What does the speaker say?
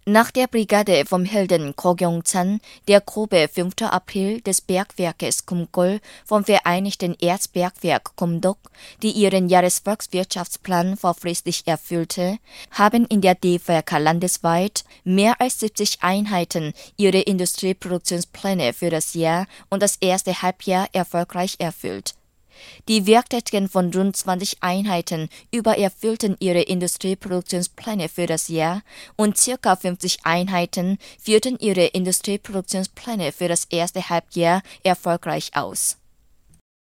Nach der Brigade vom Helden Ko Kyung-chan, der Gruppe 5. April des Bergwerkes Kumgol vom Vereinigten Erzbergwerk Kumdok, die ihren Jahresvolkswirtschaftsplan vorfristig erfüllte, haben in der D-Werke landesweit mehr als 70 Einheiten ihre Industrieproduktionspläne für das Jahr und das erste Halbjahr erfolgreich erfüllt. Die Werktätigen von rund 20 Einheiten übererfüllten ihre Industrieproduktionspläne für das Jahr und ca. 50 Einheiten führten ihre Industrieproduktionspläne für das erste Halbjahr erfolgreich aus.